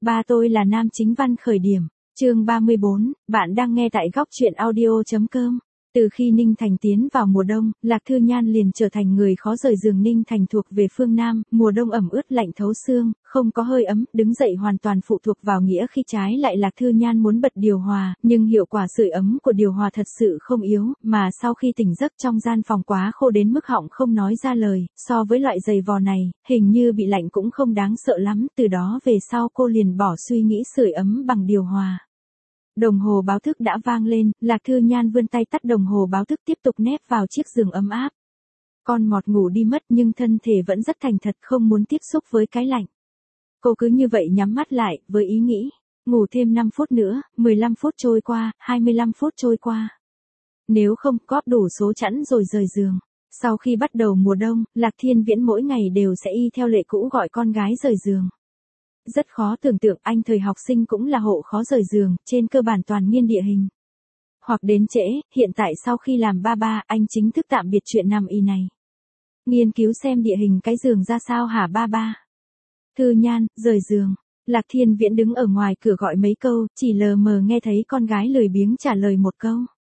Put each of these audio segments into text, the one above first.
Ba tôi là nam chính văn khởi điểm. Chương 34, bạn đang nghe tại góc truyện audio.com. Từ khi Ninh Thành tiến vào mùa đông, Lạc Thư Nhan liền trở thành người khó rời giường. Ninh Thành thuộc về phương Nam, mùa đông ẩm ướt lạnh thấu xương, không có hơi ấm, đứng dậy hoàn toàn phụ thuộc vào nghĩa khi trái lại Lạc Thư Nhan muốn bật điều hòa, nhưng hiệu quả sưởi ấm của điều hòa thật sự không yếu, mà sau khi tỉnh giấc trong gian phòng quá khô đến mức họng không nói ra lời, so với loại giày vò này, hình như bị lạnh cũng không đáng sợ lắm, từ đó về sau cô liền bỏ suy nghĩ sưởi ấm bằng điều hòa. Đồng hồ báo thức đã vang lên, Lạc Thư Nhan vươn tay tắt đồng hồ báo thức tiếp tục nép vào chiếc giường ấm áp. Con mọt ngủ đi mất nhưng thân thể vẫn rất thành thật không muốn tiếp xúc với cái lạnh. Cô cứ như vậy nhắm mắt lại, với ý nghĩ, ngủ thêm 5 phút nữa, 15 phút trôi qua, 25 phút trôi qua. Nếu không có đủ số chẵn rồi rời giường. Sau khi bắt đầu mùa đông, Lạc Thiên Viễn mỗi ngày đều sẽ y theo lệ cũ gọi con gái rời giường. Rất khó tưởng tượng anh thời học sinh cũng là hộ khó rời giường, trên cơ bản toàn nghiên địa hình. Hoặc đến trễ, hiện tại sau khi làm ba, anh chính thức tạm biệt chuyện nằm y này. Nghiên cứu xem địa hình cái giường ra sao hả ba. Thư Nhan, rời giường. Lạc Thiên Viễn đứng ở ngoài cửa gọi mấy câu, chỉ lờ mờ nghe thấy con gái lười biếng trả lời một câu.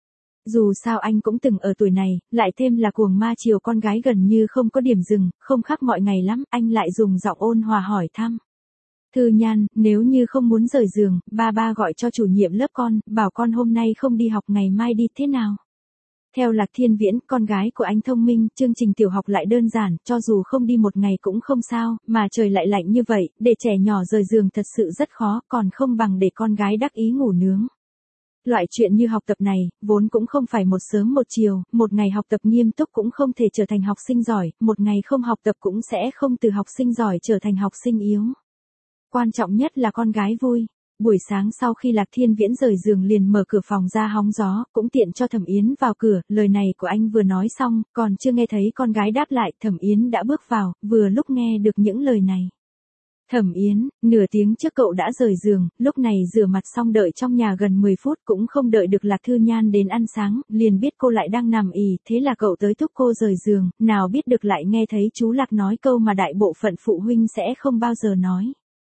Dù sao anh cũng từng ở tuổi này, lại thêm là cuồng ma chiều con gái gần như không có điểm dừng, không khác mọi ngày lắm, anh lại dùng giọng ôn hòa hỏi thăm. Thư Nhan, nếu như không muốn rời giường, ba gọi cho chủ nhiệm lớp con, bảo con hôm nay không đi học ngày mai đi thế nào. Theo Lạc Thiên Viễn, con gái của anh thông minh, chương trình tiểu học lại đơn giản, cho dù không đi một ngày cũng không sao, mà trời lại lạnh như vậy, để trẻ nhỏ rời giường thật sự rất khó, còn không bằng để con gái đắc ý ngủ nướng. Loại chuyện như học tập này, vốn cũng không phải một sớm một chiều, một ngày học tập nghiêm túc cũng không thể trở thành học sinh giỏi, một ngày không học tập cũng sẽ không từ học sinh giỏi trở thành học sinh yếu. Quan trọng nhất là con gái vui. Buổi sáng sau khi Lạc Thiên Viễn rời giường liền mở cửa phòng ra hóng gió, cũng tiện cho Thẩm Yến vào cửa, lời này của anh vừa nói xong, còn chưa nghe thấy con gái đáp lại, Thẩm Yến đã bước vào, vừa lúc nghe được những lời này. Thẩm Yến, nửa tiếng trước cậu đã rời giường, lúc này rửa mặt xong đợi trong nhà gần 10 phút cũng không đợi được Lạc Thư Nhan đến ăn sáng, liền biết cô lại đang nằm ì, thế là cậu tới thúc cô rời giường, nào biết được lại nghe thấy chú Lạc nói câu mà đại bộ phận phụ huynh sẽ không bao giờ nói.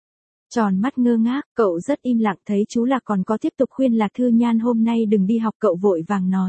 Tròn mắt ngơ ngác, cậu rất im lặng thấy chú Lạc còn có tiếp tục khuyên Lạc Thư Nhan hôm nay đừng đi học cậu vội vàng nói.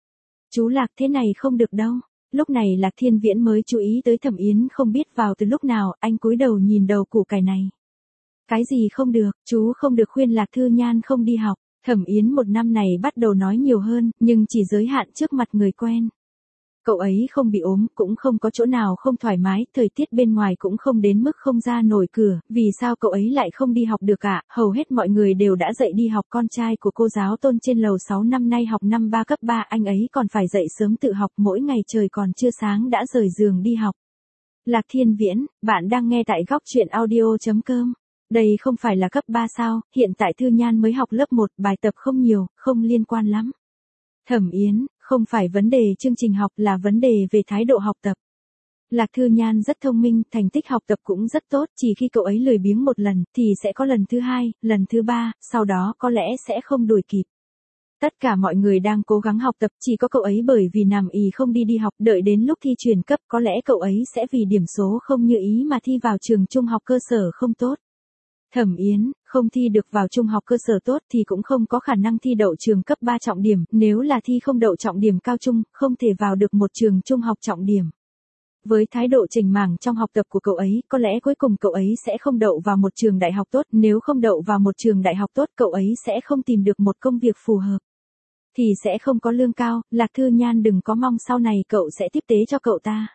Chú Lạc thế này không được đâu. Lúc này Lạc Thiên Viễn mới chú ý tới Thẩm Yến không biết vào từ lúc nào, anh cúi đầu nhìn đầu củ cải này. Cái gì không được, chú không được khuyên Lạc Thư Nhan không đi học. Thẩm Yến một năm này bắt đầu nói nhiều hơn, nhưng chỉ giới hạn trước mặt người quen. Cậu ấy không bị ốm, cũng không có chỗ nào không thoải mái, thời tiết bên ngoài cũng không đến mức không ra nổi cửa, vì sao cậu ấy lại không đi học được ạ? Hầu hết mọi người đều đã dậy đi học, con trai của cô giáo Tôn trên lầu 6 năm nay học năm 3 cấp 3, anh ấy còn phải dậy sớm tự học, mỗi ngày trời còn chưa sáng đã rời giường đi học. Lạc Thiên Viễn, bạn đang nghe tại góc truyện audio.com. Đây không phải là cấp 3 sao, hiện tại Thư Nhan mới học lớp 1, bài tập không nhiều, không liên quan lắm. Thẩm Yến, không phải vấn đề chương trình học là vấn đề về thái độ học tập. Lạc Thư Nhan rất thông minh, thành tích học tập cũng rất tốt, chỉ khi cậu ấy lười biếng một lần, thì sẽ có lần thứ hai, lần thứ ba, sau đó có lẽ sẽ không đuổi kịp. Tất cả mọi người đang cố gắng học tập, chỉ có cậu ấy bởi vì nằm ì không đi học, đợi đến lúc thi chuyển cấp, có lẽ cậu ấy sẽ vì điểm số không như ý mà thi vào trường trung học cơ sở không tốt. Thẩm Yến, không thi được vào trung học cơ sở tốt thì cũng không có khả năng thi đậu trường cấp 3 trọng điểm, nếu là thi không đậu trọng điểm cao trung, không thể vào được một trường trung học trọng điểm. Với thái độ chểnh mảng trong học tập của cậu ấy, có lẽ cuối cùng cậu ấy sẽ không đậu vào một trường đại học tốt, nếu không đậu vào một trường đại học tốt, cậu ấy sẽ không tìm được một công việc phù hợp. Thì sẽ không có lương cao, Lạc Thư Nhan đừng có mong sau này cậu sẽ tiếp tế cho cậu ta.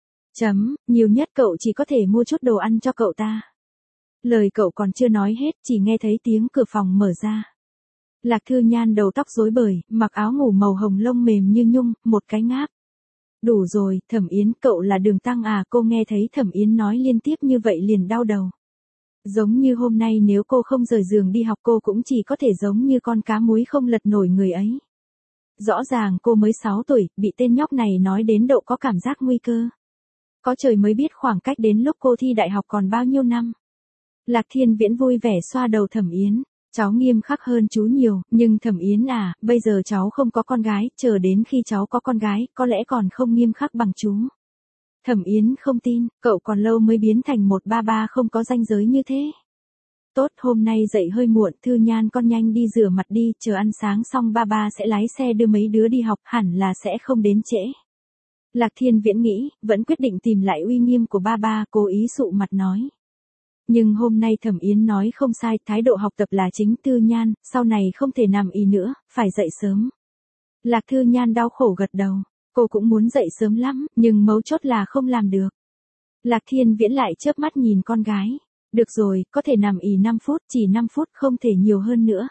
Nhiều nhất cậu chỉ có thể mua chút đồ ăn cho cậu ta. Lời cậu còn chưa nói hết, chỉ nghe thấy tiếng cửa phòng mở ra. Lạc Thư Nhan đầu tóc rối bời, mặc áo ngủ màu hồng lông mềm như nhung, một cái ngáp. Đủ rồi, Thẩm Yến, cậu là Đường Tăng à? Cô nghe thấy Thẩm Yến nói liên tiếp như vậy liền đau đầu. Giống như hôm nay nếu cô không rời giường đi học cô cũng chỉ có thể giống như con cá muối không lật nổi người ấy. Rõ ràng cô mới 6 tuổi, bị tên nhóc này nói đến độ có cảm giác nguy cơ. Có trời mới biết khoảng cách đến lúc cô thi đại học còn bao nhiêu năm. Lạc Thiên Viễn vui vẻ xoa đầu Thẩm Yến. Cháu nghiêm khắc hơn chú nhiều, nhưng Thẩm Yến à, bây giờ cháu không có con gái, chờ đến khi cháu có con gái, có lẽ còn không nghiêm khắc bằng chú. Thẩm Yến không tin, cậu còn lâu mới biến thành một ba không có ranh giới như thế. Tốt, hôm nay dậy hơi muộn, Thư Nhan con nhanh đi rửa mặt đi, chờ ăn sáng xong ba ba sẽ lái xe đưa mấy đứa đi học, hẳn là sẽ không đến trễ. Lạc Thiên Viễn nghĩ, vẫn quyết định tìm lại uy nghiêm của ba ba, cố ý sụ mặt nói. Nhưng hôm nay Thẩm Yến nói không sai, thái độ học tập là chính. Thư Nhan, sau này không thể nằm ì nữa, phải dậy sớm. Lạc Thư Nhan đau khổ gật đầu, cô cũng muốn dậy sớm lắm, nhưng mấu chốt là không làm được. Lạc Thiên Viễn lại chớp mắt nhìn con gái. Được rồi, có thể nằm ì 5 phút, chỉ 5 phút, không thể nhiều hơn nữa.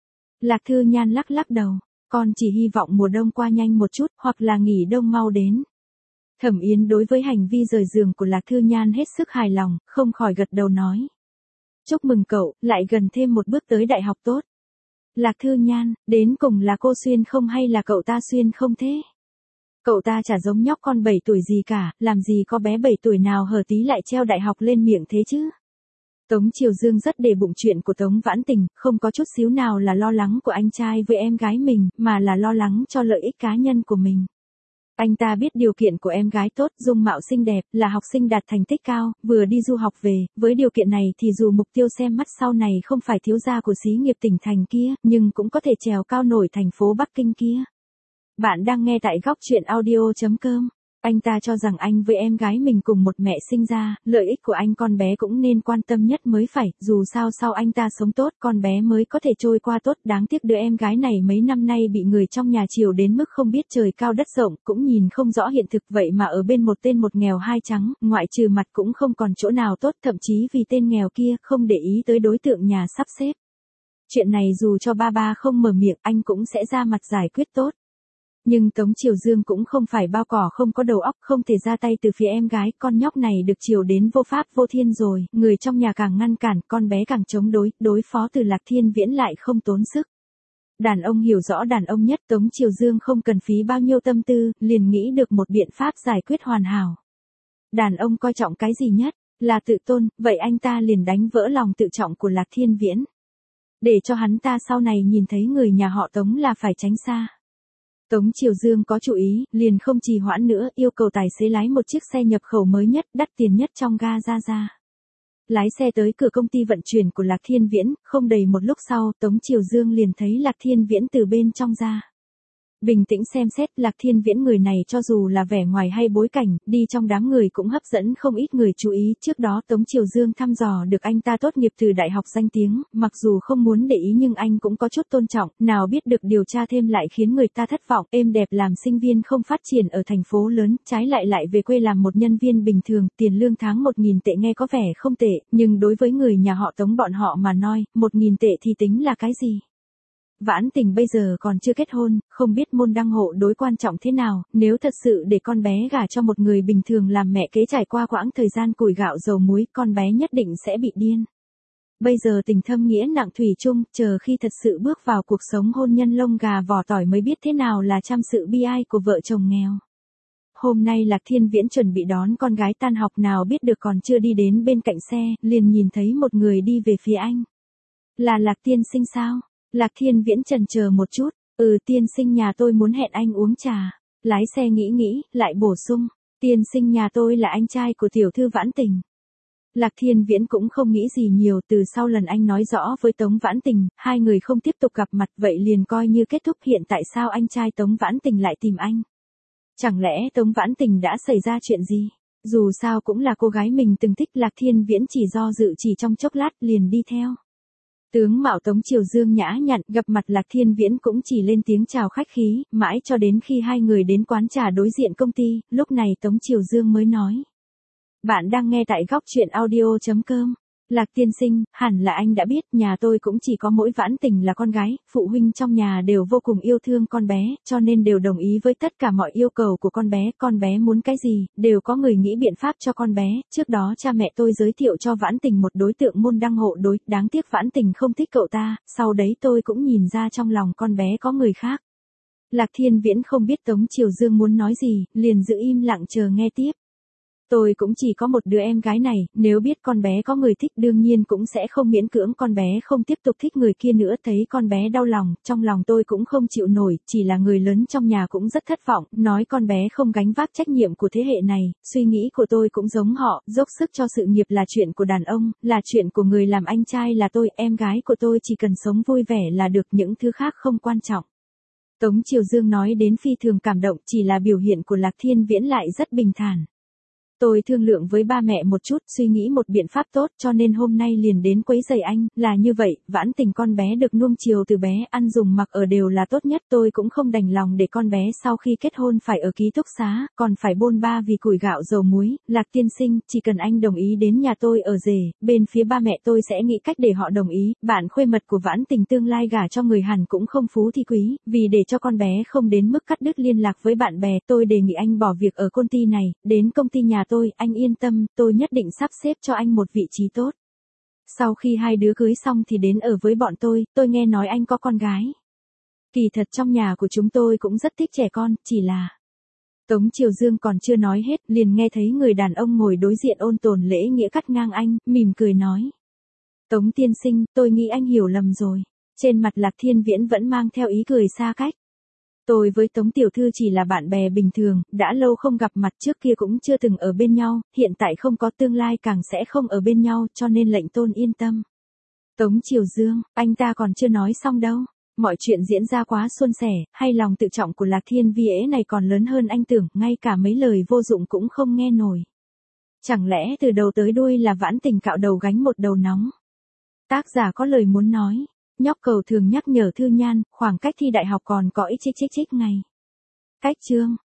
Lạc Thư Nhan lắc lắc đầu, con chỉ hy vọng mùa đông qua nhanh một chút, hoặc là nghỉ đông mau đến. Thẩm Yến đối với hành vi rời giường của Lạc Thư Nhan hết sức hài lòng, không khỏi gật đầu nói. Chúc mừng cậu, lại gần thêm một bước tới đại học tốt. Lạc Thư Nhan, đến cùng là cô xuyên không hay là cậu ta xuyên không thế? Cậu ta chả giống nhóc con 7 tuổi gì cả, làm gì có bé 7 tuổi nào hở tí lại treo đại học lên miệng thế chứ? Tống Triều Dương rất để bụng chuyện của Tống Vãn Tình, không có chút xíu nào là lo lắng của anh trai với em gái mình, mà là lo lắng cho lợi ích cá nhân của mình. Anh ta biết điều kiện của em gái tốt, dung mạo xinh đẹp, là học sinh đạt thành tích cao, vừa đi du học về, với điều kiện này thì dù mục tiêu xem mắt sau này không phải thiếu gia của xí nghiệp tỉnh thành kia, nhưng cũng có thể trèo cao nổi thành phố Bắc Kinh kia. Bạn đang nghe tại góc truyện audio.com. Anh ta cho rằng anh với em gái mình cùng một mẹ sinh ra, lợi ích của anh con bé cũng nên quan tâm nhất mới phải, dù sao sau anh ta sống tốt con bé mới có thể trôi qua tốt. Đáng tiếc đứa em gái này mấy năm nay bị người trong nhà chiều đến mức không biết trời cao đất rộng, cũng nhìn không rõ hiện thực, vậy mà ở bên một tên một nghèo hai trắng, ngoại trừ mặt cũng không còn chỗ nào tốt, thậm chí vì tên nghèo kia không để ý tới đối tượng nhà sắp xếp. Chuyện này dù cho ba ba không mở miệng anh cũng sẽ ra mặt giải quyết tốt. Nhưng Tống Triều Dương cũng không phải bao cỏ không có đầu óc, không thể ra tay từ phía em gái, con nhóc này được chiều đến vô pháp vô thiên rồi, người trong nhà càng ngăn cản, con bé càng chống đối phó từ Lạc Thiên Viễn lại không tốn sức. Đàn ông hiểu rõ đàn ông nhất, Tống Triều Dương không cần phí bao nhiêu tâm tư, liền nghĩ được một biện pháp giải quyết hoàn hảo. Đàn ông coi trọng cái gì nhất? Là tự tôn, vậy anh ta liền đánh vỡ lòng tự trọng của Lạc Thiên Viễn. Để cho hắn ta sau này nhìn thấy người nhà họ Tống là phải tránh xa. Tống Triều Dương có chú ý, liền không trì hoãn nữa, yêu cầu tài xế lái một chiếc xe nhập khẩu mới nhất, đắt tiền nhất trong ga ra. Lái xe tới cửa công ty vận chuyển của Lạc Thiên Viễn, không đầy một lúc sau, Tống Triều Dương liền thấy Lạc Thiên Viễn từ bên trong ra. Bình tĩnh xem xét, Lạc Thiên Viễn người này cho dù là vẻ ngoài hay bối cảnh, đi trong đám người cũng hấp dẫn không ít người chú ý. Trước đó Tống Triều Dương thăm dò được anh ta tốt nghiệp từ đại học danh tiếng, mặc dù không muốn để ý nhưng anh cũng có chút tôn trọng, nào biết được điều tra thêm lại khiến người ta thất vọng. Êm đẹp làm sinh viên không phát triển ở thành phố lớn, trái lại về quê làm một nhân viên bình thường, tiền lương tháng 1.000 tệ nghe có vẻ không tệ, nhưng đối với người nhà họ Tống bọn họ mà nói, 1.000 tệ thì tính là cái gì? Vãn Tình bây giờ còn chưa kết hôn, không biết môn đăng hộ đối quan trọng thế nào, nếu thật sự để con bé gả cho một người bình thường làm mẹ kế trải qua quãng thời gian củi gạo dầu muối, con bé nhất định sẽ bị điên. Bây giờ tình thâm nghĩa nặng thủy chung, chờ khi thật sự bước vào cuộc sống hôn nhân lông gà vỏ tỏi mới biết thế nào là trăm sự bi ai của vợ chồng nghèo. Hôm nay Lạc Thiên Viễn chuẩn bị đón con gái tan học, nào biết được còn chưa đi đến bên cạnh xe, liền nhìn thấy một người đi về phía anh. Là Lạc tiên sinh sao? Lạc Thiên Viễn chần chờ một chút, tiên sinh nhà tôi muốn hẹn anh uống trà. Lái xe nghĩ, lại bổ sung, tiên sinh nhà tôi là anh trai của tiểu thư Vãn Tình. Lạc Thiên Viễn cũng không nghĩ gì nhiều, từ sau lần anh nói rõ với Tống Vãn Tình, hai người không tiếp tục gặp mặt, vậy liền coi như kết thúc. Hiện tại sao anh trai Tống Vãn Tình lại tìm anh? Chẳng lẽ Tống Vãn Tình đã xảy ra chuyện gì? Dù sao cũng là cô gái mình từng thích. Lạc Thiên Viễn chỉ do dự chỉ trong chốc lát liền đi theo. Tướng mạo Tống Triều Dương nhã nhặn, gặp mặt Lạc Thiên Viễn cũng chỉ lên tiếng chào khách khí, mãi cho đến khi hai người đến quán trà đối diện công ty, lúc này Tống Triều Dương mới nói. Bạn đang nghe tại góc truyện audio.com. Lạc tiên sinh, hẳn là anh đã biết, nhà tôi cũng chỉ có mỗi Vãn Tình là con gái, phụ huynh trong nhà đều vô cùng yêu thương con bé, cho nên đều đồng ý với tất cả mọi yêu cầu của con bé muốn cái gì, đều có người nghĩ biện pháp cho con bé. Trước đó cha mẹ tôi giới thiệu cho Vãn Tình một đối tượng môn đăng hộ đối, đáng tiếc Vãn Tình không thích cậu ta, sau đấy tôi cũng nhìn ra trong lòng con bé có người khác. Lạc Thiên Viễn không biết Tống Triều Dương muốn nói gì, liền giữ im lặng chờ nghe tiếp. Tôi cũng chỉ có một đứa em gái này, nếu biết con bé có người thích đương nhiên cũng sẽ không miễn cưỡng con bé không tiếp tục thích người kia nữa. Thấy con bé đau lòng, trong lòng tôi cũng không chịu nổi, chỉ là người lớn trong nhà cũng rất thất vọng, nói con bé không gánh vác trách nhiệm của thế hệ này. Suy nghĩ của tôi cũng giống họ, dốc sức cho sự nghiệp là chuyện của đàn ông, là chuyện của người làm anh trai là tôi, em gái của tôi chỉ cần sống vui vẻ là được, những thứ khác không quan trọng. Tống Triều Dương nói đến phi thường cảm động, chỉ là biểu hiện của Lạc Thiên Viễn lại rất bình thản. Tôi thương lượng với ba mẹ một chút, suy nghĩ một biện pháp tốt, cho nên hôm nay liền đến quấy rầy anh. Là như vậy, Vãn Tình con bé được nuông chiều từ bé, ăn dùng mặc ở đều là tốt nhất. Tôi cũng không đành lòng để con bé sau khi kết hôn phải ở ký túc xá, còn phải bôn ba vì củi gạo dầu muối. Lạc tiên sinh, chỉ cần anh đồng ý đến nhà tôi ở rể, bên phía ba mẹ tôi sẽ nghĩ cách để họ đồng ý. Bạn khuê mật của Vãn Tình tương lai gả cho người Hàn cũng không phú thì quý, vì để cho con bé không đến mức cắt đứt liên lạc với bạn bè, tôi đề nghị anh bỏ việc ở công ty này, đến công ty nhà tôi, anh yên tâm, tôi nhất định sắp xếp cho anh một vị trí tốt. Sau khi hai đứa cưới xong thì đến ở với bọn tôi nghe nói anh có con gái. Kỳ thật trong nhà của chúng tôi cũng rất thích trẻ con, chỉ là... Tống Triều Dương còn chưa nói hết, liền nghe thấy người đàn ông ngồi đối diện ôn tồn lễ nghĩa cắt ngang anh, mỉm cười nói. Tống tiên sinh, tôi nghĩ anh hiểu lầm rồi. Trên mặt Lạc Thiên Viễn vẫn mang theo ý cười xa cách. Tôi với Tống tiểu thư chỉ là bạn bè bình thường, đã lâu không gặp mặt, trước kia cũng chưa từng ở bên nhau, hiện tại không có, tương lai càng sẽ không ở bên nhau, cho nên lệnh tôn yên tâm. Tống Triều Dương, anh ta còn chưa nói xong đâu. Mọi chuyện diễn ra quá suôn sẻ, hay lòng tự trọng của Lạc Thiên Viễn này còn lớn hơn anh tưởng, ngay cả mấy lời vô dụng cũng không nghe nổi. Chẳng lẽ từ đầu tới đuôi là Vãn Tình cạo đầu gánh một đầu nóng? Tác giả có lời muốn nói. Nhóc cầu thường nhắc nhở Thư Nhan, khoảng cách thi đại học còn có ít chích ngày. Cách chương.